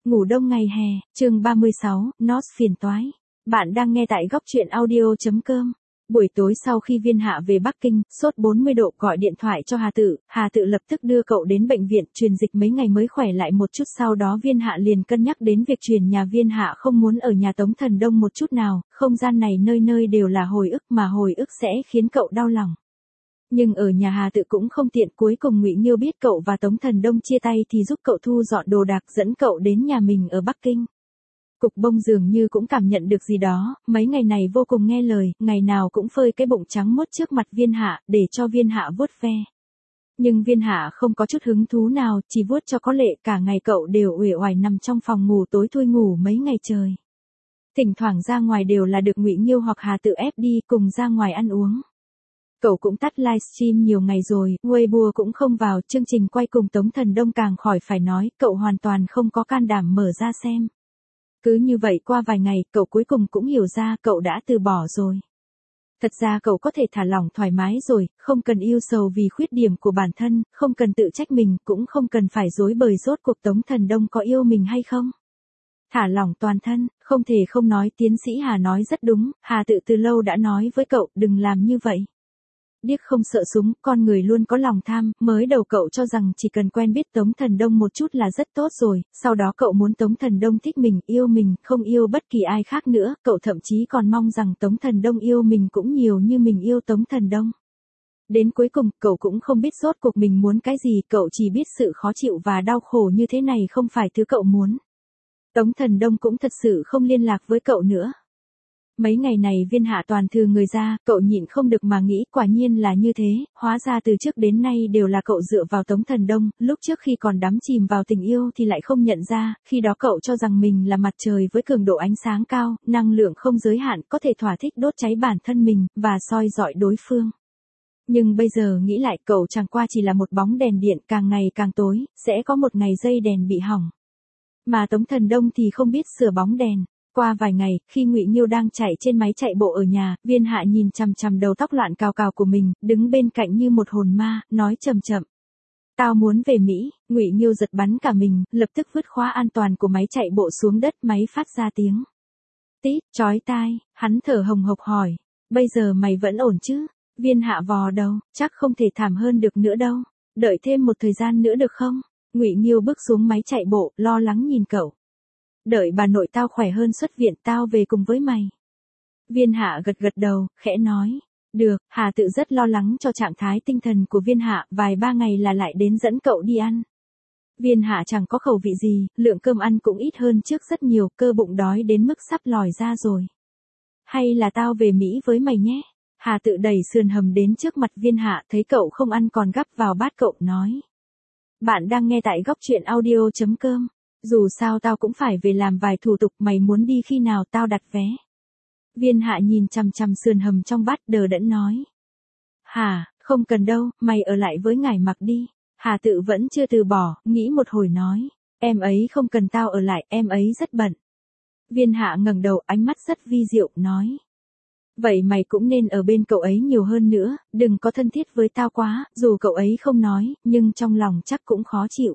Ngủ đông ngày hè, chương 36, Nos phiền toái. Bạn đang nghe tại góc truyện audio.com. Buổi tối sau khi Viên Hạ về Bắc Kinh, sốt 40 độ gọi điện thoại cho Hà Tự lập tức đưa cậu đến bệnh viện truyền dịch mấy ngày mới khỏe lại một chút, sau đó Viên Hạ liền cân nhắc đến việc chuyển nhà. Viên Hạ không muốn ở nhà Tống Thần Đông một chút nào, không gian này nơi nơi đều là hồi ức mà hồi ức sẽ khiến cậu đau lòng. Nhưng ở nhà Hà Tự cũng không tiện, cuối cùng Ngụy Nghiêu biết cậu và Tống Thần Đông chia tay thì giúp cậu thu dọn đồ đạc, dẫn cậu đến nhà mình ở Bắc Kinh. Cục Bông dường như cũng cảm nhận được gì đó, mấy ngày này vô cùng nghe lời, ngày nào cũng phơi cái bụng trắng muốt trước mặt Viên Hạ, để cho Viên Hạ vuốt ve. Nhưng Viên Hạ không có chút hứng thú nào, chỉ vuốt cho có lệ, cả ngày cậu đều uể oải nằm trong phòng ngủ tối thui ngủ mấy ngày trời. Thỉnh thoảng ra ngoài đều là được Ngụy Nghiêu hoặc Hà Tự ép đi cùng ra ngoài ăn uống. Cậu cũng tắt livestream nhiều ngày rồi, Weibo cũng không vào, chương trình quay cùng Tống Thần Đông càng khỏi phải nói, cậu hoàn toàn không có can đảm mở ra xem. Cứ như vậy qua vài ngày, cậu cuối cùng cũng hiểu ra cậu đã từ bỏ rồi. Thật ra cậu có thể thả lỏng thoải mái rồi, không cần yêu sầu vì khuyết điểm của bản thân, không cần tự trách mình, cũng không cần phải rối bời rốt cuộc Tống Thần Đông có yêu mình hay không. Thả lỏng toàn thân, không thể không nói tiến sĩ Hà nói rất đúng, Hà Tự từ lâu đã nói với cậu đừng làm như vậy. Điếc không sợ súng, con người luôn có lòng tham, mới đầu cậu cho rằng chỉ cần quen biết Tống Thần Đông một chút là rất tốt rồi, sau đó cậu muốn Tống Thần Đông thích mình, không yêu bất kỳ ai khác nữa, cậu thậm chí còn mong rằng Tống Thần Đông yêu mình cũng nhiều như mình yêu Tống Thần Đông. Đến cuối cùng, cậu cũng không biết rốt cuộc mình muốn cái gì, cậu chỉ biết sự khó chịu và đau khổ như thế này không phải thứ cậu muốn. Tống Thần Đông cũng thật sự không liên lạc với cậu nữa. Mấy ngày này Viên Hạ toàn thừa người ra, cậu nhịn không được mà nghĩ quả nhiên là như thế, hóa ra từ trước đến nay đều là cậu dựa vào Tống Thần Đông, lúc trước khi còn đắm chìm vào tình yêu thì lại không nhận ra, khi đó cậu cho rằng mình là mặt trời với cường độ ánh sáng cao, năng lượng không giới hạn, có thể thỏa thích đốt cháy bản thân mình, và soi rọi đối phương. Nhưng bây giờ nghĩ lại cậu chẳng qua chỉ là một bóng đèn điện càng ngày càng tối, sẽ có một ngày dây đèn bị hỏng. Mà Tống Thần Đông thì không biết sửa bóng đèn. Qua vài ngày, khi Ngụy Nghiêu đang chạy trên máy chạy bộ ở nhà, Viên Hạ nhìn chằm chằm đầu tóc loạn cào cào của mình, đứng bên cạnh như một hồn ma, nói chậm chậm. Tao muốn về Mỹ. Ngụy Nghiêu giật bắn cả mình, lập tức vứt khóa an toàn của máy chạy bộ xuống đất, máy phát ra tiếng tít, chói tai, hắn thở hồng hộc hỏi. Bây giờ mày vẫn ổn chứ? Viên Hạ vò đầu, chắc không thể thảm hơn được nữa đâu. Đợi thêm một thời gian nữa được không? Ngụy Nghiêu bước xuống máy chạy bộ, lo lắng nhìn cậu. Đợi bà nội tao khỏe hơn xuất viện tao về cùng với mày. Viên Hạ gật gật đầu, khẽ nói. Được, Hà Tự rất lo lắng cho trạng thái tinh thần của Viên Hạ, vài ba ngày là lại đến dẫn cậu đi ăn. Viên Hạ chẳng có khẩu vị gì, lượng cơm ăn cũng ít hơn trước rất nhiều, cơ bụng đói đến mức sắp lòi ra rồi. Hay là tao về Mỹ với mày nhé. Hà Tự đẩy sườn hầm đến trước mặt Viên Hạ, thấy cậu không ăn còn gắp vào bát cậu nói. Bạn đang nghe tại góc truyện audio.com. Dù sao tao cũng phải về làm vài thủ tục, mày muốn đi khi nào tao đặt vé. Viên Hạ nhìn chằm chằm sườn hầm trong bát đờ đẫn nói. Hả, không cần đâu, mày ở lại với ngải Mặc đi. Hà Tự vẫn chưa từ bỏ, nghĩ một hồi nói. Em ấy không cần tao ở lại, em ấy rất bận. Viên Hạ ngẩng đầu, ánh mắt rất vi diệu, nói. Vậy mày cũng nên ở bên cậu ấy nhiều hơn nữa, đừng có thân thiết với tao quá, dù cậu ấy không nói, nhưng trong lòng chắc cũng khó chịu.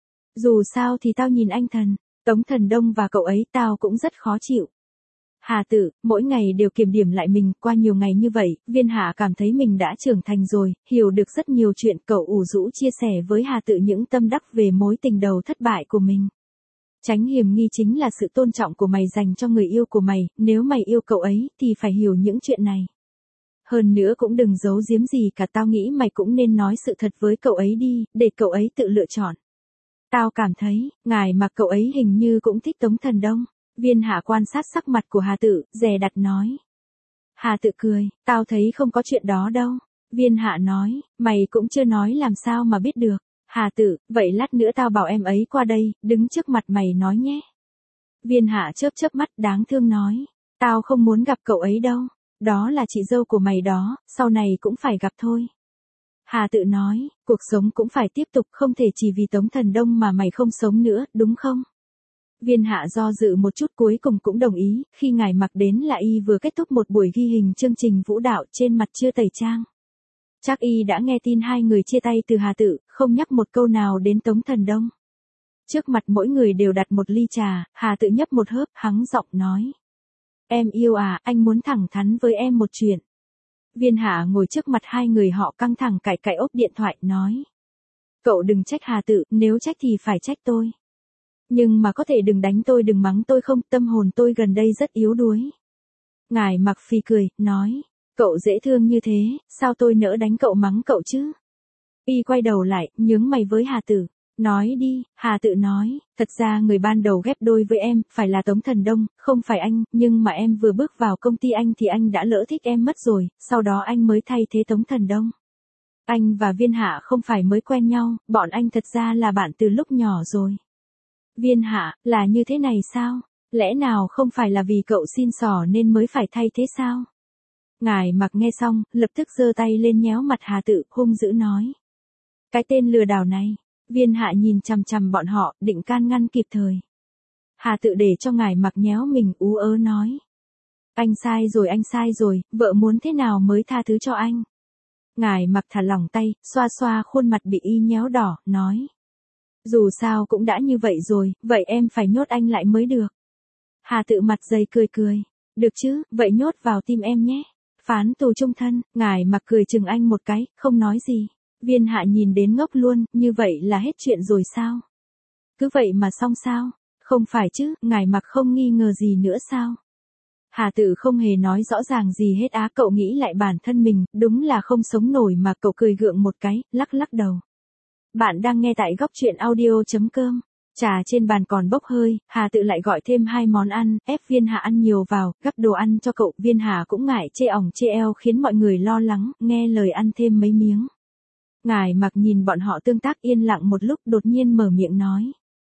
Dù sao thì tao nhìn anh thần, Tống Thần Đông và cậu ấy tao cũng rất khó chịu. Hà Tự, mỗi ngày đều kiểm điểm lại mình, qua nhiều ngày như vậy, Viên Hạ cảm thấy mình đã trưởng thành rồi, hiểu được rất nhiều chuyện, cậu ủ rũ chia sẻ với Hà Tự những tâm đắc về mối tình đầu thất bại của mình. Tránh hiểm nghi chính là sự tôn trọng của mày dành cho người yêu của mày, nếu mày yêu cậu ấy thì phải hiểu những chuyện này. Hơn nữa cũng đừng giấu giếm gì cả, tao nghĩ mày cũng nên nói sự thật với cậu ấy đi, để cậu ấy tự lựa chọn. Tao cảm thấy, ngài Mặc cậu ấy hình như cũng thích Tống Thần Đông. Viên Hạ quan sát sắc mặt của Hà Tự, dè đặt nói. Hà Tự cười, tao thấy không có chuyện đó đâu. Viên Hạ nói, mày cũng chưa nói làm sao mà biết được. Hà Tự, vậy lát nữa tao bảo em ấy qua đây, đứng trước mặt mày nói nhé. Viên Hạ chớp chớp mắt đáng thương nói. Tao không muốn gặp cậu ấy đâu. Đó là chị dâu của mày đó, sau này cũng phải gặp thôi. Hà Tự nói, cuộc sống cũng phải tiếp tục, không thể chỉ vì Tống Thần Đông mà mày không sống nữa, đúng không? Viên Hạ do dự một chút cuối cùng cũng đồng ý, khi ngài Mặc đến là y vừa kết thúc một buổi ghi hình chương trình vũ đạo, trên mặt chưa tẩy trang. Chắc y đã nghe tin hai người chia tay từ Hà Tự, không nhắc một câu nào đến Tống Thần Đông. Trước mặt mỗi người đều đặt một ly trà, Hà Tự nhấp một hớp, hắng giọng nói. Em yêu à, anh muốn thẳng thắn với em một chuyện. Viên Hạ ngồi trước mặt hai người họ căng thẳng cãi cãi ốp điện thoại, nói. Cậu đừng trách Hà Tự, nếu trách thì phải trách tôi. Nhưng mà có thể đừng đánh tôi, đừng mắng tôi không, tâm hồn tôi gần đây rất yếu đuối. Ngài Mặc phì cười, nói. Cậu dễ thương như thế, sao tôi nỡ đánh cậu mắng cậu chứ? Y quay đầu lại, nhướng mày với Hà Tự. Nói đi, Hà Tự nói, thật ra người ban đầu ghép đôi với em, phải là Tống Thần Đông, không phải anh, nhưng mà em vừa bước vào công ty anh thì anh đã lỡ thích em mất rồi, sau đó anh mới thay thế Tống Thần Đông. Anh và Viên Hạ không phải mới quen nhau, bọn anh thật ra là bạn từ lúc nhỏ rồi. Viên Hạ, là như thế này sao? Lẽ nào không phải là vì cậu xin xỏ nên mới phải thay thế sao? Ngài Mặc nghe xong, lập tức giơ tay lên nhéo mặt Hà Tự, hung dữ nói. Cái tên lừa đảo này. Viên Hạ nhìn chằm chằm bọn họ, định can ngăn kịp thời. Hà Tự để cho Ngài Mặc nhéo mình, ú ớ nói. Anh sai rồi, vợ muốn thế nào mới tha thứ cho anh? Ngài Mặc thả lỏng tay, xoa xoa khuôn mặt bị y nhéo đỏ, nói. Dù sao cũng đã như vậy rồi, vậy em phải nhốt anh lại mới được. Hà Tự mặt dày cười cười. Được chứ, vậy nhốt vào tim em nhé. Phán tù trung thân, Ngài Mặc cười chừng anh một cái, không nói gì. Viên Hạ nhìn đến ngốc luôn, như vậy là hết chuyện rồi sao? Cứ vậy mà xong sao? Không phải chứ, Ngài Mặc không nghi ngờ gì nữa sao? Hà Tự không hề nói rõ ràng gì hết á, cậu nghĩ lại bản thân mình, đúng là không sống nổi mà cậu cười gượng một cái, lắc lắc đầu. Bạn đang nghe tại góc truyện audio.com. Trà trên bàn còn bốc hơi, Hà Tự lại gọi thêm 2 món ăn, ép Viên Hạ ăn nhiều vào, gắp đồ ăn cho cậu. Viên Hạ cũng ngại chê ỏng chê eo khiến mọi người lo lắng, nghe lời ăn thêm mấy miếng. Ngài Mặc nhìn bọn họ tương tác yên lặng một lúc, đột nhiên mở miệng nói.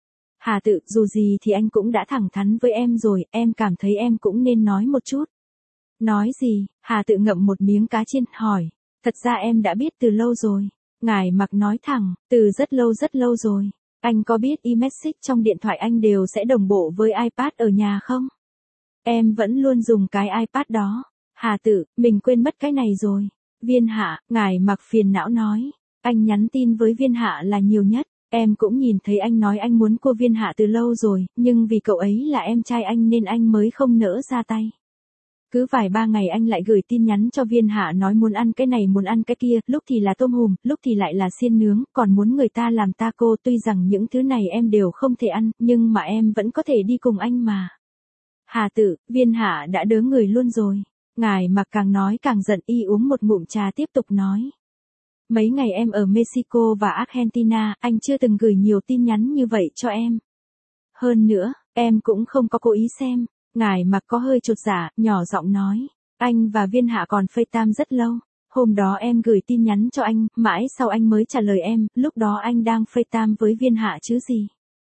Hà Tự, dù gì thì anh cũng đã thẳng thắn với em rồi, em cảm thấy em cũng nên nói một chút. Nói gì? Hà Tự ngậm một miếng cá chiên, hỏi. Thật ra em đã biết từ lâu rồi. Ngài Mặc nói thẳng, từ rất lâu rồi. Anh có biết iMessage trong điện thoại anh đều sẽ đồng bộ với iPad ở nhà không? Em vẫn luôn dùng cái iPad đó. Hà Tự, mình quên mất cái này rồi. Viên Hạ, Ngài Mặc phiền não nói. Anh nhắn tin với Viên Hạ là nhiều nhất. Em cũng nhìn thấy anh nói anh muốn cua Viên Hạ từ lâu rồi, nhưng vì cậu ấy là em trai anh nên anh mới không nỡ ra tay. Cứ vài 3 ngày anh lại gửi tin nhắn cho Viên Hạ nói muốn ăn cái này muốn ăn cái kia, lúc thì là tôm hùm, lúc thì lại là xiên nướng, còn muốn người ta làm taco. Tuy rằng những thứ này em đều không thể ăn, nhưng mà em vẫn có thể đi cùng anh mà. Hà Tự, Viên Hạ đã đớ người luôn rồi. Ngài Mặc càng nói càng giận, y uống một ngụm trà tiếp tục nói. Mấy ngày em ở Mexico và Argentina, anh chưa từng gửi nhiều tin nhắn như vậy cho em. Hơn nữa, em cũng không có cố ý xem. Ngài Mặc có hơi chột dạ, nhỏ giọng nói. Anh và Viên Hạ còn FaceTime rất lâu. Hôm đó em gửi tin nhắn cho anh, mãi sau anh mới trả lời em, lúc đó anh đang FaceTime với Viên Hạ chứ gì.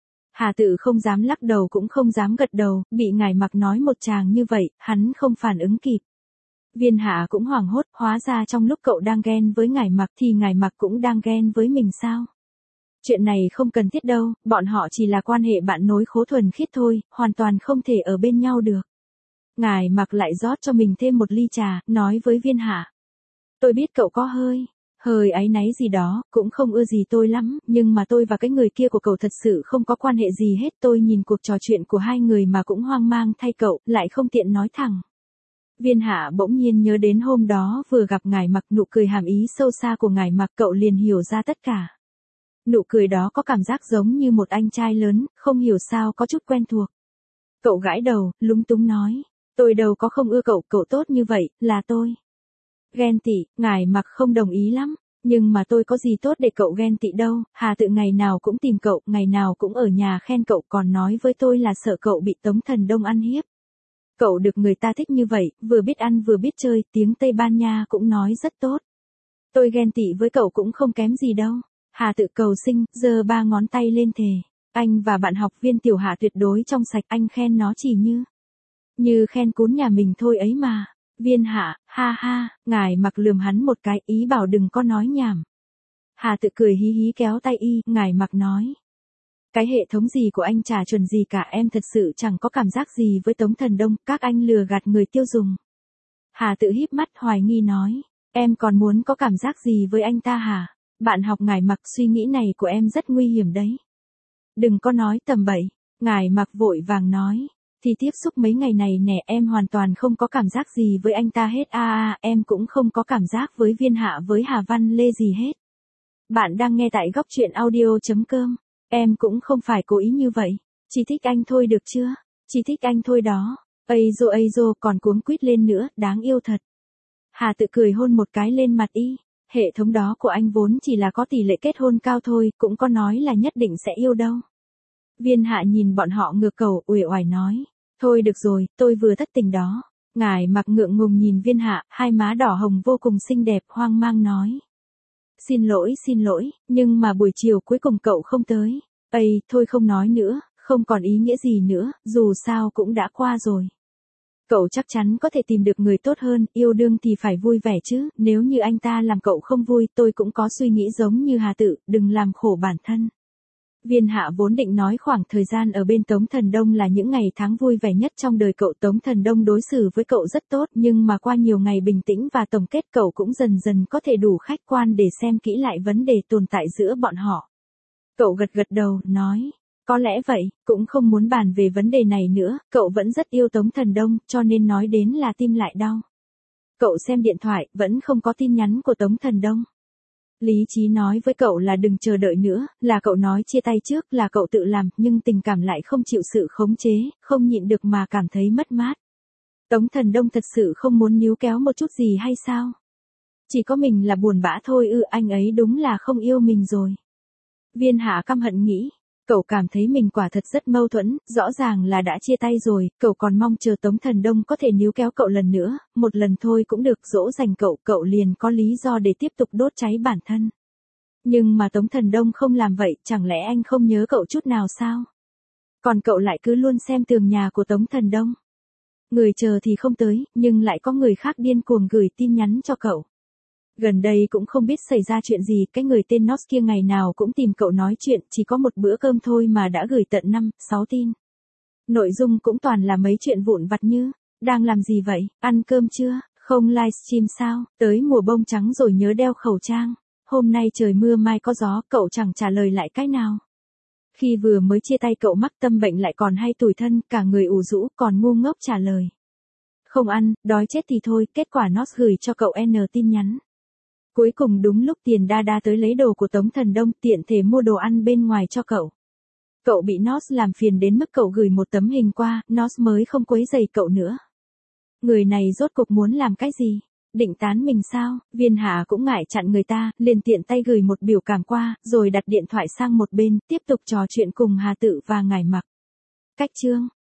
Hà Tự không dám lắc đầu cũng không dám gật đầu, bị Ngài Mặc nói một tràng như vậy, hắn không phản ứng kịp. Viên Hạ cũng hoảng hốt, hóa ra trong lúc cậu đang ghen với Ngài Mặc thì Ngài Mặc cũng đang ghen với mình sao? Chuyện này không cần thiết đâu, bọn họ chỉ là quan hệ bạn nối khố thuần khiết thôi, hoàn toàn không thể ở bên nhau được. Ngài Mặc lại rót cho mình thêm một ly trà, nói với Viên Hạ. Tôi biết cậu có hơi áy náy gì đó, cũng không ưa gì tôi lắm, nhưng mà tôi và cái người kia của cậu thật sự không có quan hệ gì hết. Tôi nhìn cuộc trò chuyện của hai người mà cũng hoang mang thay cậu, lại không tiện nói thẳng. Viên Hạ bỗng nhiên nhớ đến hôm đó vừa gặp Ngài Mặc, nụ cười hàm ý sâu xa của Ngài Mặc, cậu liền hiểu ra tất cả. Nụ cười đó có cảm giác giống như một anh trai lớn, không hiểu sao có chút quen thuộc. Cậu gãi đầu, lúng túng nói. Tôi đâu có không ưa cậu, cậu tốt như vậy, là tôi ghen tị. Ngài Mặc không đồng ý lắm. Nhưng mà tôi có gì tốt để cậu ghen tị đâu, Hà Tự ngày nào cũng tìm cậu, ngày nào cũng ở nhà khen cậu, còn nói với tôi là sợ cậu bị Tống Thần Đông ăn hiếp. Cậu được người ta thích như vậy, vừa biết ăn vừa biết chơi, tiếng Tây Ban Nha cũng nói rất tốt. Tôi ghen tị với cậu cũng không kém gì đâu. Hà Tự cầu sinh, giơ 3 ngón tay lên thề. Anh và bạn học Viên Tiểu Hạ tuyệt đối trong sạch, anh khen nó chỉ như khen cún nhà mình thôi ấy mà. Viên Hạ, ha ha, Ngài Mặc lườm hắn một cái, ý bảo đừng có nói nhảm. Hà Tự cười hí hí kéo tay y, Ngài Mặc nói. Cái hệ thống gì của anh chả chuẩn gì cả, em thật sự chẳng có cảm giác gì với Tống Thần Đông, các anh lừa gạt người tiêu dùng. Hà Tự híp mắt hoài nghi nói, em còn muốn có cảm giác gì với anh ta hả? Bạn học Ngài Mặc, suy nghĩ này của em rất nguy hiểm đấy. đừng có nói tầm bậy. Ngải Mặc vội vàng nói, thì tiếp xúc mấy ngày này nè, em hoàn toàn không có cảm giác gì với anh ta hết em cũng không có cảm giác với Viên Hạ với Hà Văn Lê gì hết. Bạn đang nghe tại góc truyện audio.com, em cũng không phải cố ý như vậy, chỉ thích anh thôi được chưa, chỉ thích anh thôi đó, ây dô còn cuống quýt lên nữa, đáng yêu thật. Hà Tự cười hôn một cái lên mặt y, hệ thống đó của anh vốn chỉ là có tỷ lệ kết hôn cao thôi, cũng có nói là nhất định sẽ yêu đâu. Viên Hạ nhìn bọn họ ngược cầu, uể oải nói, thôi được rồi, tôi vừa thất tình đó. Ngải Mặc ngượng ngùng nhìn Viên Hạ, hai má đỏ hồng vô cùng xinh đẹp, hoang mang nói. Xin lỗi, nhưng mà buổi chiều cuối cùng cậu không tới. Ây, thôi không nói nữa, không còn ý nghĩa gì nữa, dù sao cũng đã qua rồi. Cậu chắc chắn có thể tìm được người tốt hơn, yêu đương thì phải vui vẻ chứ, nếu như anh ta làm cậu không vui, tôi cũng có suy nghĩ giống như Hà Tự, đừng làm khổ bản thân. Viên Hạ vốn định nói khoảng thời gian ở bên Tống Thần Đông là những ngày tháng vui vẻ nhất trong đời cậu. Tống Thần Đông đối xử với cậu rất tốt, nhưng mà qua nhiều ngày bình tĩnh và tổng kết cậu cũng dần dần có thể đủ khách quan để xem kỹ lại vấn đề tồn tại giữa bọn họ. Cậu gật gật đầu, nói, có lẽ vậy, cũng không muốn bàn về vấn đề này nữa, cậu vẫn rất yêu Tống Thần Đông, cho nên nói đến là tim lại đau. Cậu xem điện thoại, vẫn không có tin nhắn của Tống Thần Đông. Lý trí nói với cậu là đừng chờ đợi nữa, là cậu nói chia tay trước, là cậu tự làm, nhưng tình cảm lại không chịu sự khống chế, không nhịn được mà cảm thấy mất mát. Tống Thần Đông thật sự không muốn níu kéo một chút gì hay sao? Chỉ có mình là buồn bã thôi anh ấy đúng là không yêu mình rồi. Viên Hạ căm hận nghĩ, cậu cảm thấy mình quả thật rất mâu thuẫn, rõ ràng là đã chia tay rồi, cậu còn mong chờ Tống Thần Đông có thể níu kéo cậu lần nữa, một lần thôi cũng được, dỗ dành cậu liền có lý do để tiếp tục đốt cháy bản thân. Nhưng mà Tống Thần Đông không làm vậy, chẳng lẽ anh không nhớ cậu chút nào sao? Còn cậu lại cứ luôn xem tường nhà của Tống Thần Đông. Người chờ thì không tới, nhưng lại có người khác điên cuồng gửi tin nhắn cho cậu. Gần đây cũng không biết xảy ra chuyện gì, cái người tên Nos kia ngày nào cũng tìm cậu nói chuyện, chỉ có một bữa cơm thôi mà đã gửi tận 5-6 tin. Nội dung cũng toàn là mấy chuyện vụn vặt như, đang làm gì vậy, ăn cơm chưa, không livestream sao, tới mùa bông trắng rồi nhớ đeo khẩu trang, hôm nay trời mưa mai có gió, cậu chẳng trả lời lại cái nào. Khi vừa mới chia tay cậu mắc tâm bệnh lại còn hay tủi thân, cả người ủ rũ, còn ngu ngốc trả lời. Không ăn, đói chết thì thôi, kết quả Nos gửi cho cậu N tin nhắn. Cuối cùng đúng lúc Tiền Đa tới lấy đồ của Tống Thần Đông, tiện thể mua đồ ăn bên ngoài cho cậu. Cậu bị Nos làm phiền đến mức cậu gửi một tấm hình qua, Nos mới không quấy rầy cậu nữa. Người này rốt cuộc muốn làm cái gì? Định tán mình sao? Viên Hạ cũng ngại chặn người ta, liền tiện tay gửi một biểu cảm qua, rồi đặt điện thoại sang một bên, tiếp tục trò chuyện cùng Hà Tự và Ngải Mặc. Cách chương